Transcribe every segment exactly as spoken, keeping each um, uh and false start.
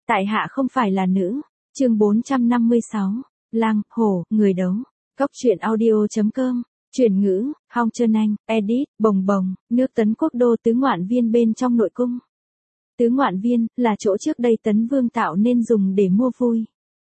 Tại hạ không phải là nữ. Chương bốn trăm năm mươi sáu. Lang, hổ, người đấu. Cốc truyện audio chấm com. Chuyển ngữ, Hong Trân Anh, edit, bồng bồng, nước Tấn Quốc đô tứ ngoạn viên bên trong nội cung. Tứ ngoạn viên, là chỗ trước đây Tấn Vương tạo nên dùng để mua vui.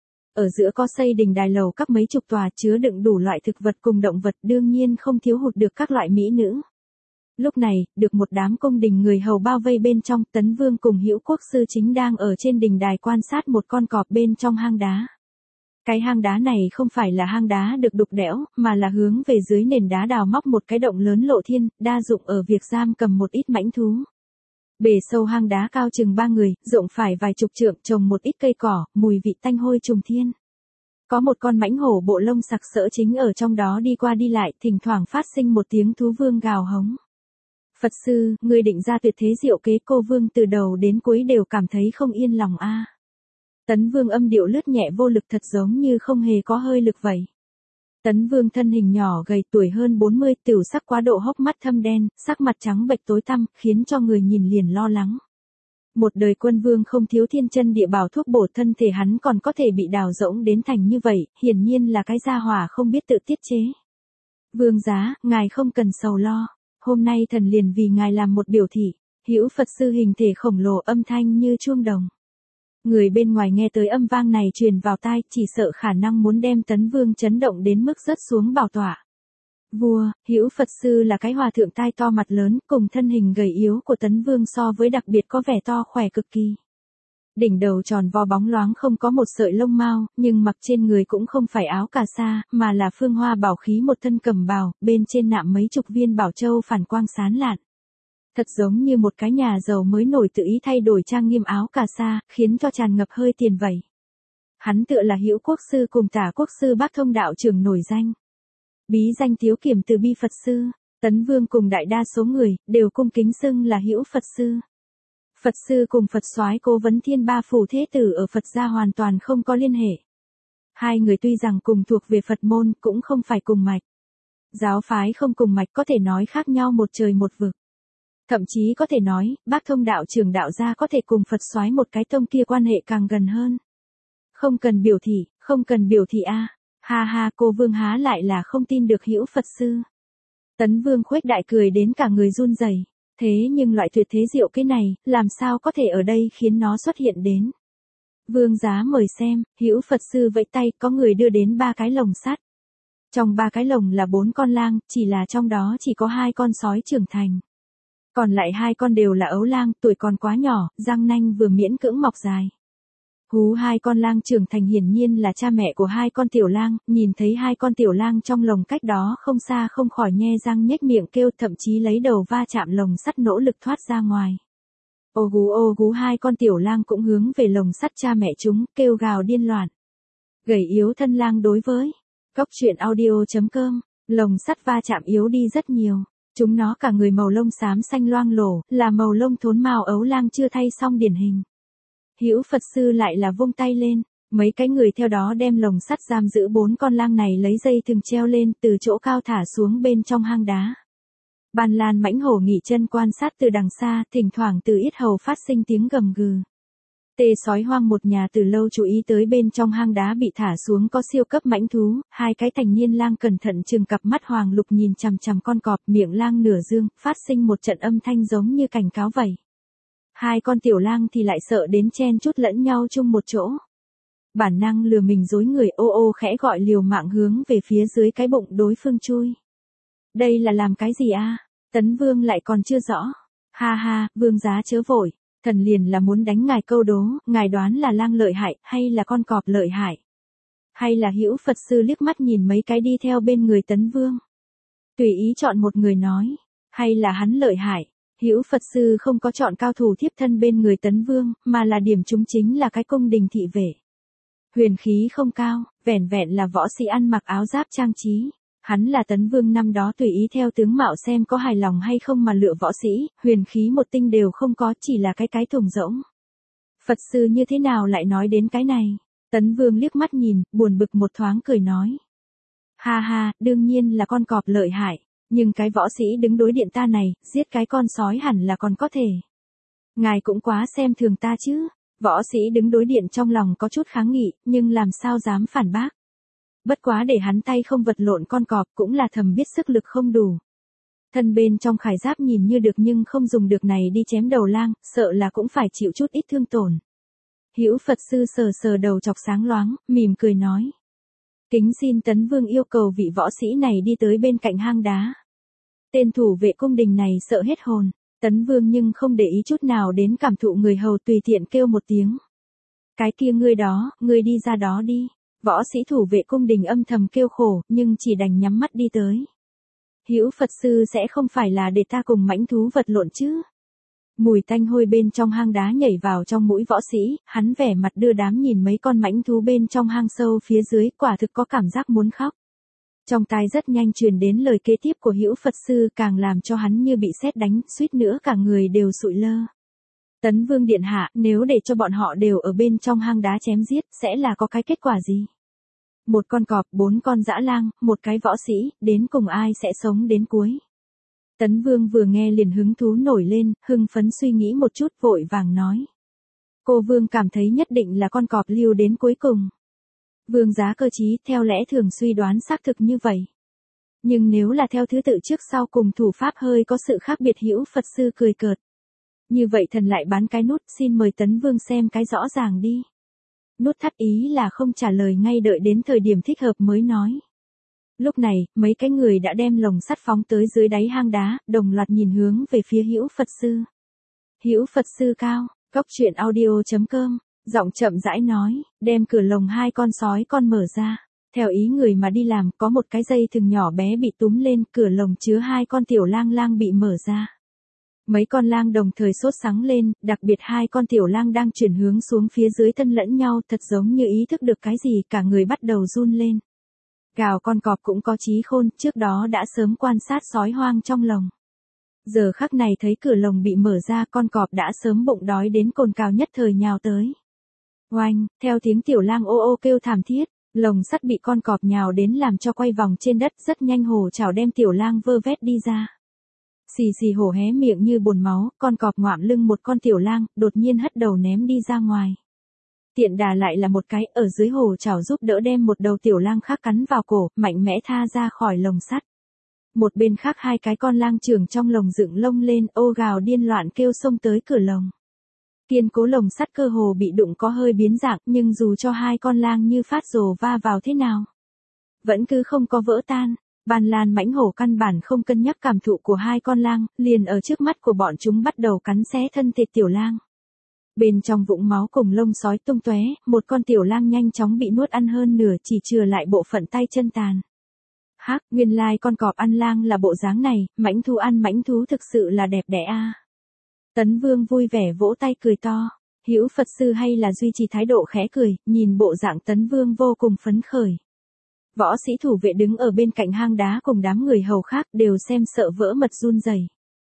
Ở giữa có xây đình đài lầu các mấy chục tòa chứa đựng đủ loại thực vật cùng động vật, đương nhiên không thiếu hụt được các loại mỹ nữ. Lúc này, được một đám cung đình người hầu bao vây bên trong, Tấn Vương cùng Hữu Quốc sư chính đang ở trên đình đài quan sát một con cọp bên trong hang đá. Cái hang đá này không phải là hang đá được đục đẽo, mà là hướng về dưới nền đá đào móc một cái động lớn lộ thiên, đa dụng ở việc giam cầm một ít mãnh thú. Bề sâu hang đá cao chừng ba người, rộng phải vài chục trượng, trồng một ít cây cỏ, mùi vị tanh hôi trùng thiên. Có một con mãnh hổ bộ lông sặc sỡ chính ở trong đó đi qua đi lại, thỉnh thoảng phát sinh một tiếng thú vương gào hống. Phật sư, người định ra tuyệt thế diệu kế, cô vương từ đầu đến cuối đều cảm thấy không yên lòng a. À. Tấn Vương âm điệu lướt nhẹ vô lực, thật giống như không hề có hơi lực vậy. Tấn Vương thân hình nhỏ gầy, tuổi hơn bốn mươi, tiểu sắc quá độ, hốc mắt thâm đen, sắc mặt trắng bệch tối tăm, khiến cho người nhìn liền lo lắng. Một đời quân vương không thiếu thiên chân địa bảo thuốc bổ, thân thể hắn còn có thể bị đào rỗng đến thành như vậy, hiển nhiên là cái gia hỏa không biết tự tiết chế. Vương giá, ngài không cần sầu lo, hôm nay thần liền vì ngài làm một biểu thị. Hữu Phật sư hình thể khổng lồ, âm thanh như chuông đồng. Người bên ngoài nghe tới âm vang này truyền vào tai, chỉ sợ khả năng muốn đem Tấn Vương chấn động đến mức rớt xuống bảo tọa. Vua, Hữu Phật sư là cái hòa thượng tai to mặt lớn, cùng thân hình gầy yếu của Tấn Vương so với đặc biệt có vẻ to khỏe cực kỳ. Đỉnh đầu tròn vo bóng loáng, không có một sợi lông mao, nhưng mặc trên người cũng không phải áo cà sa, mà là phương hoa bảo khí, một thân cẩm bào, bên trên nạm mấy chục viên bảo châu phản quang sáng lạn. Thật giống như một cái nhà giàu mới nổi tự ý thay đổi trang nghiêm áo cà sa, khiến cho tràn ngập hơi tiền vậy. Hắn tựa là Hữu Quốc sư cùng Tả Quốc sư Bác Thông đạo trưởng nổi danh. Bí danh Tiếu Kiểm từ Bi Phật sư, Tấn Vương cùng đại đa số người đều cung kính xưng là Hữu Phật sư. Phật sư cùng Phật soái Cố Vấn Thiên Ba Phủ Thế Tử ở Phật gia hoàn toàn không có liên hệ. Hai người tuy rằng cùng thuộc về Phật môn, cũng không phải cùng mạch. Giáo phái không cùng mạch có thể nói khác nhau một trời một vực. Thậm chí có thể nói, Bác Thông đạo trưởng đạo gia có thể cùng Phật soái một cái tông kia quan hệ càng gần hơn. Không cần biểu thị, không cần biểu thị a. À. Ha ha, cô vương há lại là không tin được Hữu Phật sư. Tấn Vương khuếch đại cười đến cả người run rẩy. Thế nhưng loại tuyệt thế diệu cái này, làm sao có thể ở đây khiến nó xuất hiện đến. Vương giá mời xem, Hữu Phật sư vẫy tay, có người đưa đến ba cái lồng sắt. Trong ba cái lồng là bốn con lang, chỉ là trong đó chỉ có hai con sói trưởng thành. Còn lại hai con đều là ấu lang, tuổi còn quá nhỏ, răng nanh vừa miễn cưỡng mọc dài. Hú hai con lang trưởng thành hiển nhiên là cha mẹ của hai con tiểu lang, nhìn thấy hai con tiểu lang trong lồng cách đó không xa không khỏi nhe răng nhếch miệng kêu, thậm chí lấy đầu va chạm lồng sắt nỗ lực thoát ra ngoài. Ô gú ô gú, hai con tiểu lang cũng hướng về lồng sắt cha mẹ chúng, kêu gào điên loạn. Gầy yếu thân lang đối với Cốc truyện audio chấm com, lồng sắt va chạm yếu đi rất nhiều. Chúng nó cả người màu lông xám xanh loang lổ, là màu lông thốn màu ấu lang chưa thay xong điển hình. Hữu Phật sư lại là vung tay lên, mấy cái người theo đó đem lồng sắt giam giữ bốn con lang này lấy dây thừng treo lên, từ chỗ cao thả xuống bên trong hang đá. Ban Lan mãnh hổ nghỉ chân quan sát từ đằng xa, thỉnh thoảng từ yết hầu phát sinh tiếng gầm gừ. Tê sói hoang một nhà từ lâu chú ý tới bên trong hang đá bị thả xuống có siêu cấp mãnh thú, hai cái thành niên lang cẩn thận chừng cặp mắt hoàng lục nhìn chằm chằm con cọp, miệng lang nửa dương, phát sinh một trận âm thanh giống như cảnh cáo vậy. Hai con tiểu lang thì lại sợ đến chen chút lẫn nhau chung một chỗ. Bản năng lừa mình dối người, ô ô khẽ gọi liều mạng hướng về phía dưới cái bụng đối phương chui. Đây là làm cái gì a? À? Tấn Vương lại còn chưa rõ. Ha ha, vương giá chớ vội. Thần liền là muốn đánh ngài câu đố, ngài đoán là lang lợi hại, hay là con cọp lợi hại? Hay là Hữu Phật sư liếc mắt nhìn mấy cái đi theo bên người Tấn Vương. Tùy ý chọn một người nói, hay là hắn lợi hại? Hữu Phật sư không có chọn cao thủ thiếp thân bên người Tấn Vương, mà là điểm chúng chính là cái cung đình thị vệ. Huyền khí không cao, vẻn vẹn là võ sĩ ăn mặc áo giáp trang trí. Hắn là Tấn Vương năm đó tùy ý theo tướng mạo xem có hài lòng hay không mà lựa võ sĩ, huyền khí một tinh đều không có, chỉ là cái cái thùng rỗng. Phật sư như thế nào lại nói đến cái này? Tấn Vương liếc mắt nhìn, buồn bực một thoáng cười nói. Ha ha, đương nhiên là con cọp lợi hại, nhưng cái võ sĩ đứng đối điện ta này, giết cái con sói hẳn là còn có thể. Ngài cũng quá xem thường ta chứ. Võ sĩ đứng đối điện trong lòng có chút kháng nghị, nhưng làm sao dám phản bác. Bất quá để hắn tay không vật lộn con cọp cũng là thầm biết sức lực không đủ. Thân bên trong khải giáp nhìn như được nhưng không dùng được này đi chém đầu lang, sợ là cũng phải chịu chút ít thương tổn. Hữu Phật sư sờ sờ đầu chọc sáng loáng, mỉm cười nói. Kính xin Tấn Vương yêu cầu vị võ sĩ này đi tới bên cạnh hang đá. Tên thủ vệ cung đình này sợ hết hồn. Tấn Vương nhưng không để ý chút nào đến cảm thụ người hầu tùy tiện kêu một tiếng. Cái kia ngươi đó, ngươi đi ra đó đi. Võ sĩ thủ vệ cung đình âm thầm kêu khổ, nhưng chỉ đành nhắm mắt đi tới. Hữu Phật sư sẽ không phải là để ta cùng mãnh thú vật lộn chứ. Mùi tanh hôi bên trong hang đá nhảy vào trong mũi võ sĩ, hắn vẻ mặt đưa đám nhìn mấy con mãnh thú bên trong hang sâu phía dưới, quả thực có cảm giác muốn khóc. Trong tai rất nhanh truyền đến lời kế tiếp của Hữu Phật sư, càng làm cho hắn như bị sét đánh, suýt nữa cả người đều sụi lơ. Tấn Vương điện hạ, nếu để cho bọn họ đều ở bên trong hang đá chém giết, sẽ là có cái kết quả gì? Một con cọp, bốn con dã lang, một cái võ sĩ, đến cùng ai sẽ sống đến cuối? Tấn Vương vừa nghe liền hứng thú nổi lên, hưng phấn suy nghĩ một chút vội vàng nói. Cô Vương cảm thấy nhất định là con cọp lưu đến cuối cùng. Vương giá cơ trí, theo lẽ thường suy đoán xác thực như vậy. Nhưng nếu là theo thứ tự trước sau cùng thủ pháp hơi có sự khác biệt. Hữu Phật sư cười cợt. Như vậy thần lại bán cái nút, xin mời Tấn Vương xem cái rõ ràng đi. Nút thắt ý là không trả lời ngay, đợi đến thời điểm thích hợp mới nói. Lúc này, mấy cái người đã đem lồng sắt phóng tới dưới đáy hang đá, đồng loạt nhìn hướng về phía Hữu Phật sư. Hữu Phật sư cao, cốc truyện audio chấm com, giọng chậm rãi nói, đem cửa lồng hai con sói con mở ra. Theo ý người mà đi làm, có một cái dây thừng nhỏ bé bị túm lên, cửa lồng chứa hai con tiểu lang lang bị mở ra. Mấy con lang đồng thời sốt sắng lên, đặc biệt hai con tiểu lang đang chuyển hướng xuống phía dưới thân lẫn nhau, thật giống như ý thức được cái gì, cả người bắt đầu run lên. Gào, con cọp cũng có trí khôn, trước đó đã sớm quan sát sói hoang trong lồng. Giờ khắc này thấy cửa lồng bị mở ra, con cọp đã sớm bụng đói đến cồn cào nhất thời nhào tới. Oanh, theo tiếng tiểu lang ô ô kêu thảm thiết, lồng sắt bị con cọp nhào đến làm cho quay vòng trên đất, rất nhanh hổ chảo đem tiểu lang vơ vét đi ra. Xì xì hổ hé miệng như bồn máu, con cọp ngoạm lưng một con tiểu lang, đột nhiên hất đầu ném đi ra ngoài. Tiện đà lại là một cái, ở dưới hổ chảo giúp đỡ đem một đầu tiểu lang khác cắn vào cổ, mạnh mẽ tha ra khỏi lồng sắt. Một bên khác hai cái con lang trưởng trong lồng dựng lông lên, ô gào điên loạn kêu xông tới cửa lồng. Kiên cố lồng sắt cơ hồ bị đụng có hơi biến dạng, nhưng dù cho hai con lang như phát rồ va vào thế nào, vẫn cứ không có vỡ tan. Ban Lan mãnh hổ căn bản không cân nhắc cảm thụ của hai con lang, liền ở trước mắt của bọn chúng bắt đầu cắn xé thân thịt tiểu lang. Bên trong vũng máu cùng lông sói tung tóe, một con tiểu lang nhanh chóng bị nuốt ăn hơn nửa, chỉ chừa lại bộ phận tay chân tàn. Hắc, nguyên lai con cọp ăn lang là bộ dáng này, mãnh thú ăn mãnh thú thực sự là đẹp đẽ a. Tấn Vương vui vẻ vỗ tay cười to. Hữu Phật sư hay là duy trì thái độ khẽ cười, nhìn bộ dạng Tấn Vương vô cùng phấn khởi. Võ sĩ thủ vệ đứng ở bên cạnh hang đá cùng đám người hầu khác đều xem sợ vỡ mật run rẩy.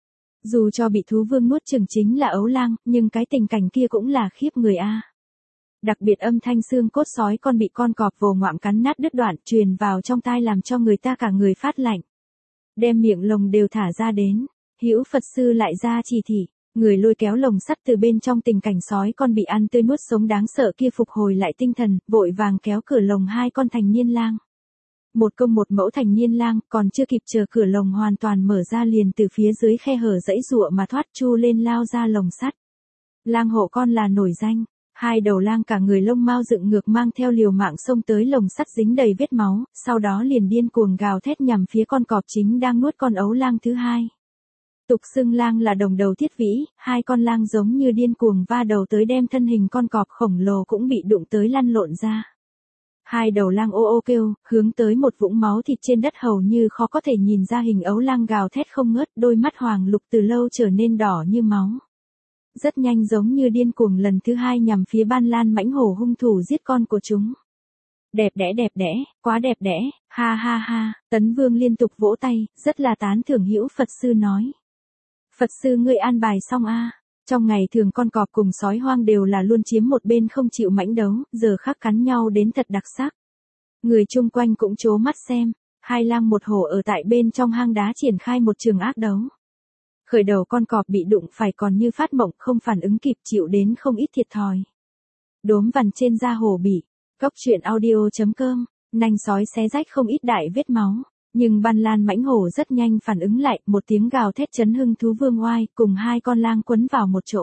Dù cho bị thú vương nuốt chừng chính là ấu lang, nhưng cái tình cảnh kia cũng là khiếp người a. Đặc biệt âm thanh xương cốt sói con bị con cọp vồ ngoạm cắn nát đứt đoạn truyền vào trong tai làm cho người ta cả người phát lạnh. Đem miệng lồng đều thả ra đến, Hữu Phật sư lại ra chỉ thị, người lôi kéo lồng sắt từ bên trong tình cảnh sói con bị ăn tươi nuốt sống đáng sợ kia phục hồi lại tinh thần, vội vàng kéo cửa lồng hai con thành niên lang. Một công một mẫu thành niên lang, còn chưa kịp chờ cửa lồng hoàn toàn mở ra liền từ phía dưới khe hở dãy giụa mà thoát chu lên lao ra lồng sắt. Lang hộ con là nổi danh, hai đầu lang cả người lông mao dựng ngược mang theo liều mạng xông tới lồng sắt dính đầy vết máu, sau đó liền điên cuồng gào thét nhằm phía con cọp chính đang nuốt con ấu lang thứ hai. Tục xưng lang là đồng đầu thiết vĩ, hai con lang giống như điên cuồng va đầu tới đem thân hình con cọp khổng lồ cũng bị đụng tới lăn lộn ra. Hai đầu lang ô ô kêu, hướng tới một vũng máu thịt trên đất hầu như khó có thể nhìn ra hình ấu lang gào thét không ngớt, đôi mắt hoàng lục từ lâu trở nên đỏ như máu. Rất nhanh giống như điên cuồng lần thứ hai nhằm phía Ban Lan mãnh hổ hung thủ giết con của chúng. Đẹp đẽ đẹp đẽ, quá đẹp đẽ, ha ha ha, Tấn Vương liên tục vỗ tay, rất là tán thưởng. Hữu Phật sư nói. Phật sư ngươi an bài xong a. Trong ngày thường con cọp cùng sói hoang đều là luôn chiếm một bên không chịu mãnh đấu, giờ khắc cắn nhau đến thật đặc sắc. Người chung quanh cũng trố mắt xem, hai lang một hổ ở tại bên trong hang đá triển khai một trường ác đấu. Khởi đầu con cọp bị đụng phải còn như phát mộng không phản ứng kịp chịu đến không ít thiệt thòi. Đốm vằn trên da hổ bị. Cốc truyện audio.com, nanh sói xé rách không ít đại vết máu. Nhưng Ban Lan mãnh hổ rất nhanh phản ứng lại, một tiếng gào thét chấn hưng thú vương oai, cùng hai con lang quấn vào một chỗ.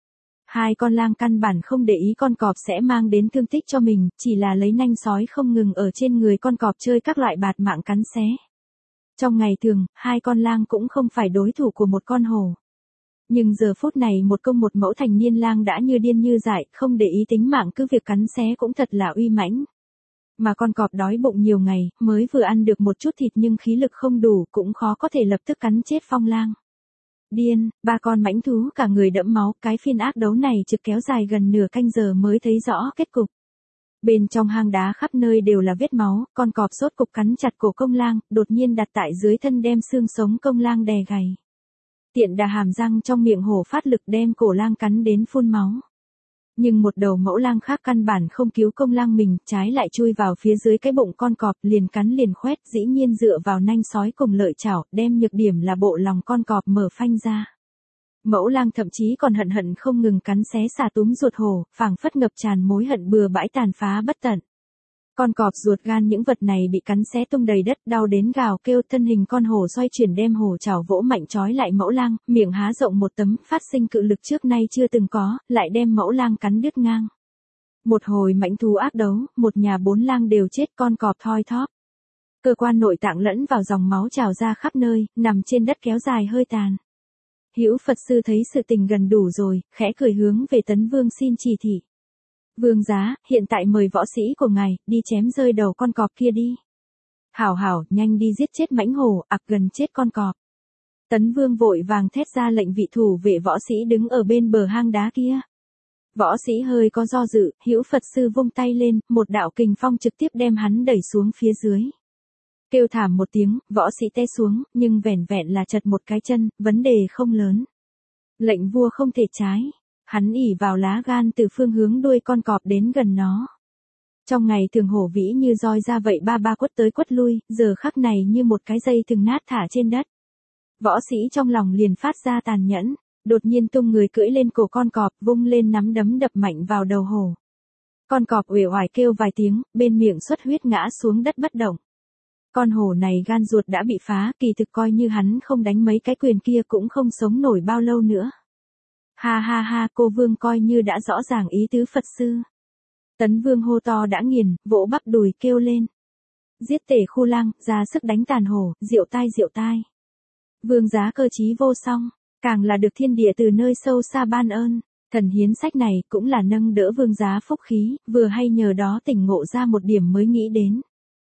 Hai con lang căn bản không để ý con cọp sẽ mang đến thương tích cho mình, chỉ là lấy nanh sói không ngừng ở trên người con cọp chơi các loại bạt mạng cắn xé. Trong ngày thường, hai con lang cũng không phải đối thủ của một con hổ. Nhưng giờ phút này một công một mẫu thành niên lang đã như điên như dại, không để ý tính mạng cứ việc cắn xé cũng thật là uy mãnh. Mà con cọp đói bụng nhiều ngày, mới vừa ăn được một chút thịt nhưng khí lực không đủ, cũng khó có thể lập tức cắn chết phong lang. Điên, ba con mãnh thú cả người đẫm máu, cái phiên ác đấu này trực kéo dài gần nửa canh giờ mới thấy rõ kết cục. Bên trong hang đá khắp nơi đều là vết máu, con cọp sốt cục cắn chặt cổ công lang, đột nhiên đặt tại dưới thân đem xương sống công lang đè gầy. Tiện đà hàm răng trong miệng hổ phát lực đem cổ lang cắn đến phun máu. Nhưng một đầu mẫu lang khác căn bản không cứu công lang mình, trái lại chui vào phía dưới cái bụng con cọp, liền cắn liền khoét, dĩ nhiên dựa vào nanh sói cùng lợi chảo, đem nhược điểm là bộ lòng con cọp mở phanh ra. Mẫu lang thậm chí còn hận hận không ngừng cắn xé xả túm ruột hổ, phảng phất ngập tràn mối hận bừa bãi tàn phá bất tận. Con cọp ruột gan những vật này bị cắn xé tung đầy đất, đau đến gào kêu, thân hình con hổ xoay chuyển đem hổ chảo vỗ mạnh trói lại mẫu lang, miệng há rộng một tấm, phát sinh cự lực trước nay chưa từng có, lại đem mẫu lang cắn đứt ngang. Một hồi mãnh thú ác đấu, một nhà bốn lang đều chết, con cọp thoi thóp. Cơ quan nội tạng lẫn vào dòng máu trào ra khắp nơi, nằm trên đất kéo dài hơi tàn. Hữu Phật sư thấy sự tình gần đủ rồi, khẽ cười hướng về Tấn Vương xin chỉ thị. Vương giá, hiện tại mời võ sĩ của ngài, đi chém rơi đầu con cọp kia đi. Hảo hảo, nhanh đi giết chết mãnh hổ, ặc gần chết con cọp. Tấn Vương vội vàng thét ra lệnh vị thủ vệ võ sĩ đứng ở bên bờ hang đá kia. Võ sĩ hơi có do dự, Hữu Phật sư vung tay lên, một đạo kình phong trực tiếp đem hắn đẩy xuống phía dưới. Kêu thảm một tiếng, võ sĩ té xuống, nhưng vẻn vẹn là chật một cái chân, vấn đề không lớn. Lệnh vua không thể trái. Hắn ỉ vào lá gan từ phương hướng đuôi con cọp đến gần nó. Trong ngày thường hổ vĩ như roi ra vậy ba ba quất tới quất lui, giờ khắc này như một cái dây thừng nát thả trên đất. Võ sĩ trong lòng liền phát ra tàn nhẫn, đột nhiên tung người cưỡi lên cổ con cọp, vung lên nắm đấm đập mạnh vào đầu hổ. Con cọp uể oải kêu vài tiếng, bên miệng xuất huyết ngã xuống đất bất động. Con hổ này gan ruột đã bị phá, kỳ thực coi như hắn không đánh mấy cái quyền kia cũng không sống nổi bao lâu nữa. Ha ha ha, cô Vương coi như đã rõ ràng ý tứ Phật sư. Tấn Vương hô to đã nghiền, vỗ bắp đùi kêu lên. Giết tể khu lang, ra sức đánh tàn hổ, diệu tai diệu tai. Vương giá cơ trí vô song, càng là được thiên địa từ nơi sâu xa ban ơn. Thần hiến sách này cũng là nâng đỡ vương giá phúc khí, vừa hay nhờ đó tỉnh ngộ ra một điểm mới nghĩ đến.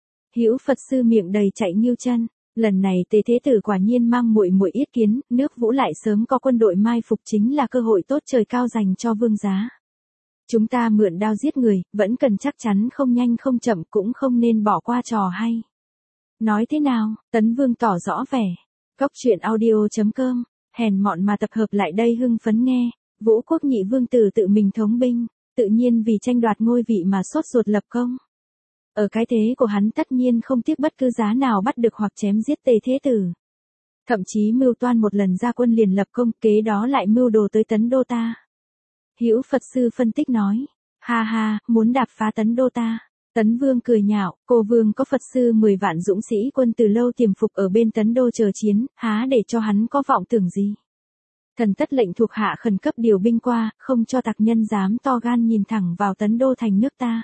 Hữu Phật sư miệng đầy chạy nghiêu chân. Lần này Tề Thế Tử quả nhiên mang muội muội yết kiến, nước Vũ lại sớm có quân đội mai phục chính là cơ hội tốt trời cao dành cho vương giá. Chúng ta mượn đao giết người, vẫn cần chắc chắn không nhanh không chậm, cũng không nên bỏ qua trò hay. Nói thế nào? Tấn Vương tỏ rõ vẻ. Cốc truyện audio.com, hèn mọn mà tập hợp lại đây hưng phấn nghe. Vũ Quốc nhị vương tử tự mình thống binh, tự nhiên vì tranh đoạt ngôi vị mà sốt ruột lập công. Ở cái thế của hắn tất nhiên không tiếc bất cứ giá nào bắt được hoặc chém giết Tề Thế Tử. Thậm chí mưu toan một lần ra quân liền lập công, kế đó lại mưu đồ tới Tấn Đô ta. Hữu Phật sư phân tích nói, ha ha, muốn đạp phá Tấn Đô ta. Tấn Vương cười nhạo, cô Vương có Phật sư mười vạn dũng sĩ quân từ lâu tiềm phục ở bên Tấn Đô chờ chiến, há để cho hắn có vọng tưởng gì. Thần tất lệnh thuộc hạ khẩn cấp điều binh qua, không cho tặc nhân dám to gan nhìn thẳng vào Tấn Đô thành nước ta.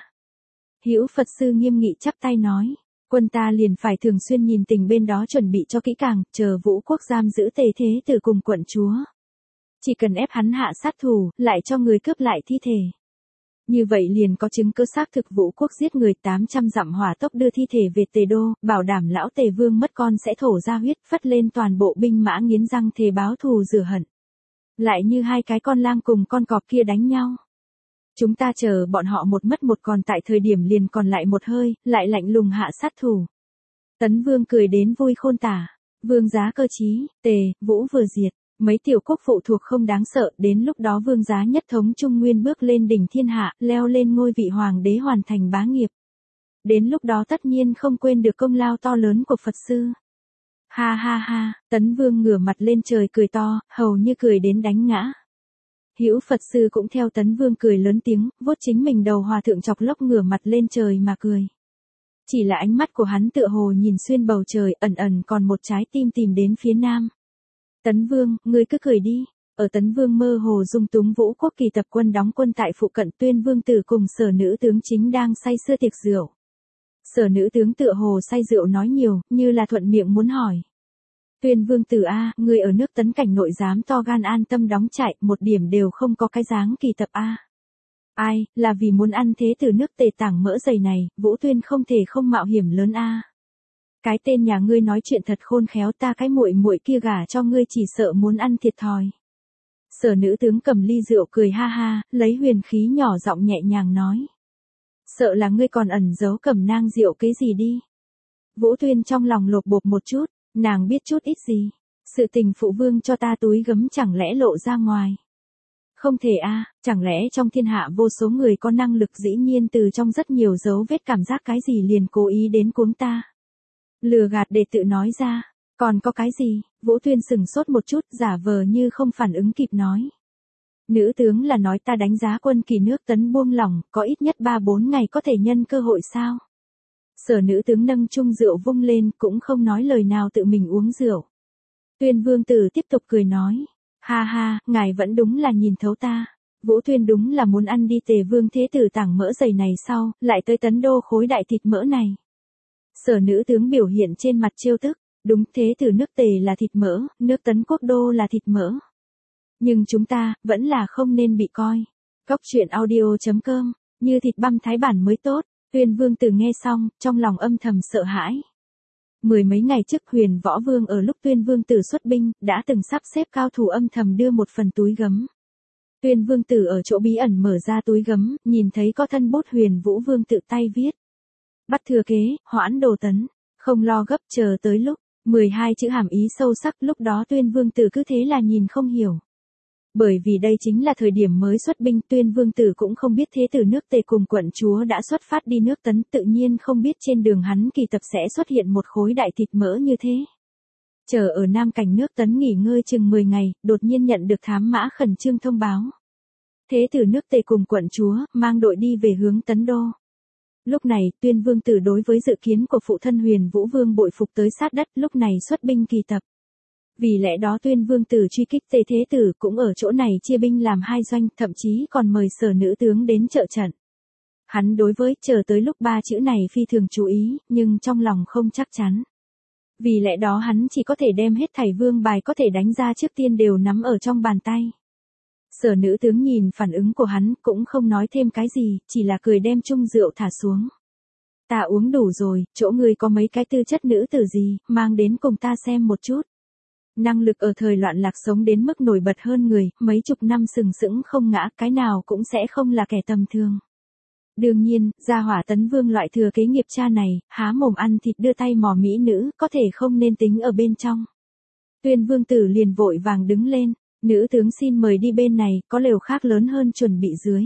Hữu Phật sư nghiêm nghị chắp tay nói, quân ta liền phải thường xuyên nhìn tình bên đó chuẩn bị cho kỹ càng, chờ Vũ Quốc giam giữ Tề Thế Tử cùng quận chúa. Chỉ cần ép hắn hạ sát thủ, lại cho người cướp lại thi thể. Như vậy liền có chứng cứ xác thực Vũ Quốc giết người tám trăm dặm hỏa tốc đưa thi thể về Tề Đô, bảo đảm lão Tề Vương mất con sẽ thổ ra huyết, phất lên toàn bộ binh mã nghiến răng thề báo thù rửa hận. Lại như hai cái con lang cùng con cọp kia đánh nhau. Chúng ta chờ bọn họ một mất một còn tại thời điểm liền còn lại một hơi, lại lạnh lùng hạ sát thủ. Tấn Vương cười đến vui khôn tả. Vương giá cơ trí, Tề, Vũ vừa diệt. Mấy tiểu quốc phụ thuộc không đáng sợ, đến lúc đó vương giá nhất thống Trung Nguyên bước lên đỉnh thiên hạ, leo lên ngôi vị hoàng đế hoàn thành bá nghiệp. Đến lúc đó tất nhiên không quên được công lao to lớn của Phật sư. Ha ha ha, Tấn Vương ngửa mặt lên trời cười to, hầu như cười đến đánh ngã. Hữu Phật sư cũng theo Tấn Vương cười lớn tiếng, vuốt chính mình đầu hòa thượng chọc lốc ngửa mặt lên trời mà cười. Chỉ là ánh mắt của hắn tựa hồ nhìn xuyên bầu trời, ẩn ẩn còn một trái tim tìm đến phía nam. Tấn Vương, ngươi cứ cười đi. Ở Tấn Vương mơ hồ dung túng Vũ Quốc Kỳ tập quân đóng quân tại phụ cận, Tuyên Vương tử cùng Sở nữ tướng chính đang say sưa tiệc rượu. Sở nữ tướng tựa hồ say rượu nói nhiều, như là thuận miệng muốn hỏi. Tuyên Vương tử a, ngươi ở nước Tấn cảnh nội dám to gan an tâm đóng trại, một điểm đều không có cái dáng Kỳ tập a. Ai, là vì muốn ăn thế tử nước Tề tảng mỡ dày này, Vũ Tuyên không thể không mạo hiểm lớn a. Cái tên nhà ngươi nói chuyện thật khôn khéo, ta cái muội muội kia gả cho ngươi chỉ sợ muốn ăn thiệt thòi. Sở nữ tướng cầm ly rượu cười ha ha, lấy huyền khí nhỏ giọng nhẹ nhàng nói. Sợ là ngươi còn ẩn giấu cẩm nang rượu cái gì đi. Vũ Tuyên trong lòng lột bột một chút, nàng biết chút ít gì. Sự tình phụ vương cho ta túi gấm chẳng lẽ lộ ra ngoài. Không thể a, chẳng lẽ trong thiên hạ vô số người có năng lực dĩ nhiên từ trong rất nhiều dấu vết cảm giác cái gì liền cố ý đến cuống ta. Lừa gạt để tự nói ra, còn có cái gì, Vũ Tuyên sừng sốt một chút, giả vờ như không phản ứng kịp nói. Nữ tướng là nói ta đánh giá quân kỳ nước Tấn buông lỏng, có ít nhất ba bốn ngày có thể nhân cơ hội sao. Sở nữ tướng nâng chung rượu vung lên, cũng không nói lời nào tự mình uống rượu. Tuyên Vương tử tiếp tục cười nói. Ha ha, ngài vẫn đúng là nhìn thấu ta. Vũ Tuyên đúng là muốn ăn đi Tề Vương thế tử tảng mỡ dày này sau, lại tới Tấn đô khối đại thịt mỡ này. Sở nữ tướng biểu hiện trên mặt trêu tức, đúng thế tử nước Tề là thịt mỡ, nước Tấn quốc đô là thịt mỡ. Nhưng chúng ta, vẫn là không nên bị coi. Cóc truyện audio chấm com, như thịt băm thái bản mới tốt. Tuyên Vương tử nghe xong, trong lòng âm thầm sợ hãi. Mười mấy ngày trước Huyền Võ Vương ở lúc Tuyên Vương tử xuất binh, đã từng sắp xếp cao thủ âm thầm đưa một phần túi gấm. Tuyên Vương tử ở chỗ bí ẩn mở ra túi gấm, nhìn thấy có thân bút Huyền Vũ Vương tự tay viết. Bắt thừa kế, hoãn đồ Tấn, không lo gấp chờ tới lúc, mười hai chữ hàm ý sâu sắc, lúc đó Tuyên Vương tử cứ thế là nhìn không hiểu. Bởi vì đây chính là thời điểm mới xuất binh, Tuyên Vương tử cũng không biết thế tử nước Tề cùng quận chúa đã xuất phát đi nước Tấn, tự nhiên không biết trên đường hắn Kỳ tập sẽ xuất hiện một khối đại thịt mỡ như thế. Chờ ở Nam cảnh nước Tấn nghỉ ngơi chừng mười ngày, đột nhiên nhận được thám mã khẩn trương thông báo. Thế tử nước Tề cùng quận chúa, mang đội đi về hướng Tấn đô. Lúc này, Tuyên Vương tử đối với dự kiến của phụ thân Huyền Vũ Vương bội phục tới sát đất, lúc này xuất binh Kỳ tập. Vì lẽ đó Tuyên Vương tử truy kích Tề thế tử cũng ở chỗ này chia binh làm hai doanh, thậm chí còn mời Sở nữ tướng đến trợ trận. Hắn đối với chờ tới lúc ba chữ này phi thường chú ý, nhưng trong lòng không chắc chắn. Vì lẽ đó hắn chỉ có thể đem hết thảy vương bài có thể đánh ra trước tiên đều nắm ở trong bàn tay. Sở nữ tướng nhìn phản ứng của hắn cũng không nói thêm cái gì, chỉ là cười đem chung rượu thả xuống. Ta uống đủ rồi, chỗ người có mấy cái tư chất nữ tử gì, mang đến cùng ta xem một chút. Năng lực ở thời loạn lạc sống đến mức nổi bật hơn người, mấy chục năm sừng sững không ngã, cái nào cũng sẽ không là kẻ tầm thường. Đương nhiên, gia hỏa Tấn Vương loại thừa kế nghiệp cha này, há mồm ăn thịt đưa tay mò mỹ nữ, có thể không nên tính ở bên trong. Tuyên Vương tử liền vội vàng đứng lên, nữ tướng xin mời đi bên này, có lều khác lớn hơn chuẩn bị dưới.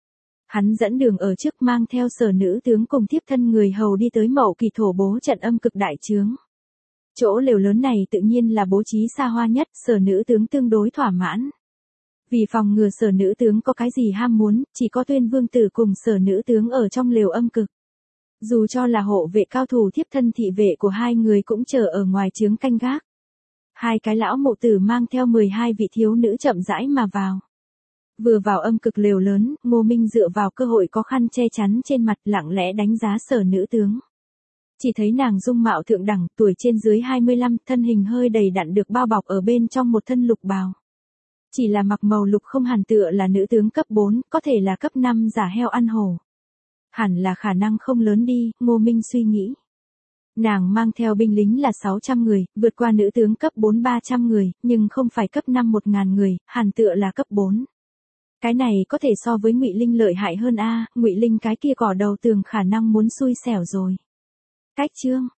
Hắn dẫn đường ở trước mang theo Sở nữ tướng cùng thiếp thân người hầu đi tới Mậu Kỳ thổ bố trận âm cực đại trướng. Chỗ lều lớn này tự nhiên là bố trí xa hoa nhất, Sở nữ tướng tương đối thỏa mãn. Vì phòng ngừa Sở nữ tướng có cái gì ham muốn, chỉ có Tuyên Vương tử cùng Sở nữ tướng ở trong lều âm cực. Dù cho là hộ vệ cao thủ thiếp thân thị vệ của hai người cũng chờ ở ngoài trướng canh gác. Hai cái lão mộ tử mang theo mười hai vị thiếu nữ chậm rãi mà vào. Vừa vào âm cực lều lớn, Ngô Minh dựa vào cơ hội có khăn che chắn trên mặt lặng lẽ đánh giá Sở nữ tướng. Chỉ thấy nàng dung mạo thượng đẳng, tuổi trên dưới hai mươi lăm, thân hình hơi đầy đặn được bao bọc ở bên trong một thân lục bào. Chỉ là mặc màu lục không hẳn tựa là nữ tướng cấp bốn, có thể là cấp năm giả heo ăn hổ. Hẳn là khả năng không lớn đi, Ngô Minh suy nghĩ. Nàng mang theo binh lính là sáu trăm người, vượt qua nữ tướng cấp bốn ba trăm người, nhưng không phải cấp năm một nghìn người, hẳn tựa là cấp bốn. Cái này có thể so với Ngụy Linh lợi hại hơn a, Ngụy Linh cái kia cỏ đầu tường khả năng muốn xui xẻo rồi. Cách chương,